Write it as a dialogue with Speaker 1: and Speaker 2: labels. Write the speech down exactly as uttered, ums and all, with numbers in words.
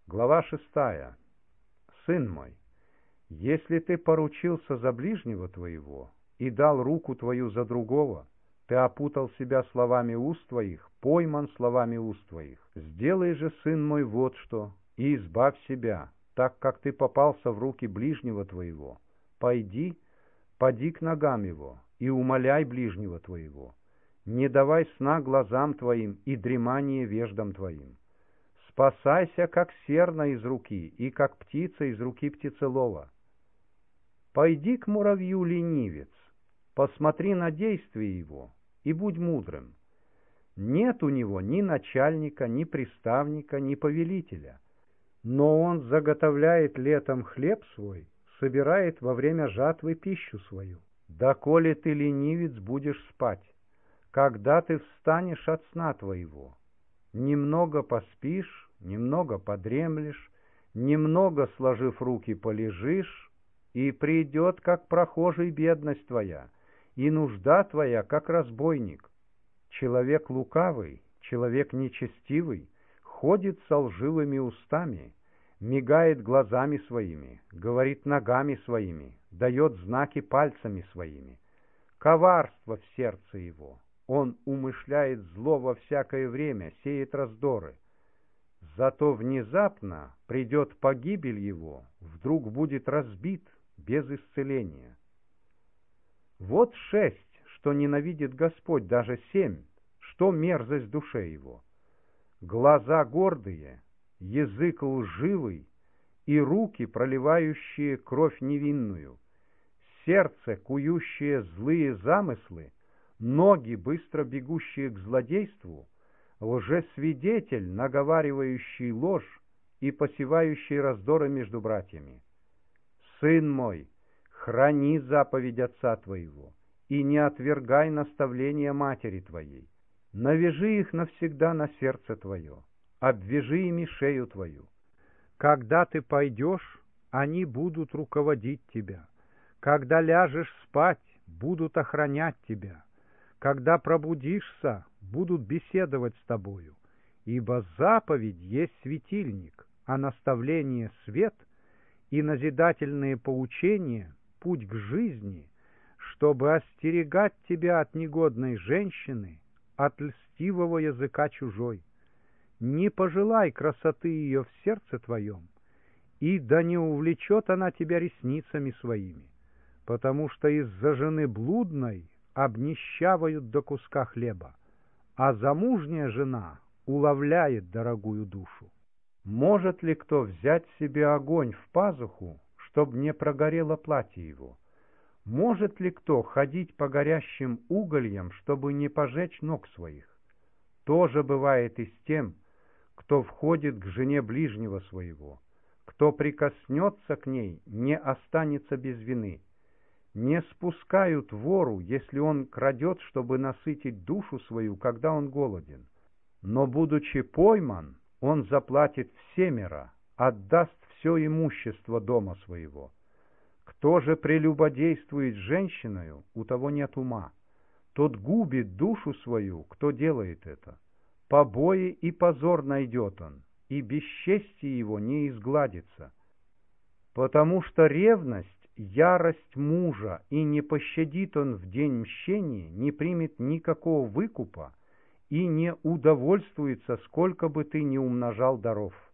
Speaker 1: Глава шестая. Сын мой, если ты поручился за ближнего твоего и дал руку твою за другого, ты опутал себя словами уст твоих, пойман словами уст твоих. Сделай же, сын мой, вот что, и избавь себя, так как ты попался в руки ближнего твоего. Пойди, поди к ногам его, и умоляй ближнего твоего. Не давай сна глазам твоим и дремания веждам твоим. Спасайся, как серна из руки, и как птица из руки птицелова. Пойди к муравью, ленивец, посмотри на действие его, и будь мудрым. Нет у него ни начальника, ни приставника, ни повелителя, но он заготовляет летом хлеб свой, собирает во время жатвы пищу свою. Доколе ты, ленивец, будешь спать, когда ты встанешь от сна твоего? Немного поспишь, немного подремлешь, немного, сложив руки, полежишь, и придет, как прохожий, бедность твоя, и нужда твоя, как разбойник. Человек лукавый, человек нечестивый, ходит со лживыми устами, мигает глазами своими, говорит ногами своими, дает знаки пальцами своими. Коварство в сердце его, он умышляет зло во всякое время, сеет раздоры. Зато внезапно придет погибель его, вдруг будет разбит без исцеления. Вот шесть, что ненавидит Господь, даже семь, что мерзость душе его. Глаза гордые, язык лживый и руки, проливающие кровь невинную, сердце, кующее злые замыслы, ноги, быстро бегущие к злодейству, лжесвидетель, наговаривающий ложь и посевающий раздоры между братьями. Сын мой, храни заповедь отца твоего и не отвергай наставления матери твоей. Навяжи их навсегда на сердце твое, обвяжи ими шею твою. Когда ты пойдешь, они будут руководить тебя. Когда ляжешь спать, будут охранять тебя. Когда пробудишься, будут беседовать с тобою. Ибо заповедь есть светильник, а наставление — свет, и назидательные поучения — путь к жизни, чтобы остерегать тебя от негодной женщины, от льстивого языка чужой. Не пожелай красоты ее в сердце твоем, и да не увлечет она тебя ресницами своими, потому что из-за жены блудной обнищавают до куска хлеба, а замужняя жена уловляет дорогую душу. Может ли кто взять себе огонь в пазуху, чтоб не прогорело платье его? Может ли кто ходить по горящим угольям, чтобы не пожечь ног своих? То же бывает и с тем, кто входит к жене ближнего своего. Кто прикоснется к ней, не останется без вины. Не спускают вору, если он крадет, чтобы насытить душу свою, когда он голоден. Но, будучи пойман, он заплатит всемеро, отдаст все имущество дома своего. Кто же прелюбодействует с женщиною, у того нет ума. Тот губит душу свою, кто делает это. Побои и позор найдет он, и бесчестие его не изгладится. Потому что ревность — ярость мужа, и не пощадит он в день мщения, не примет никакого выкупа и не удовольствуется, сколько бы ты ни умножал даров.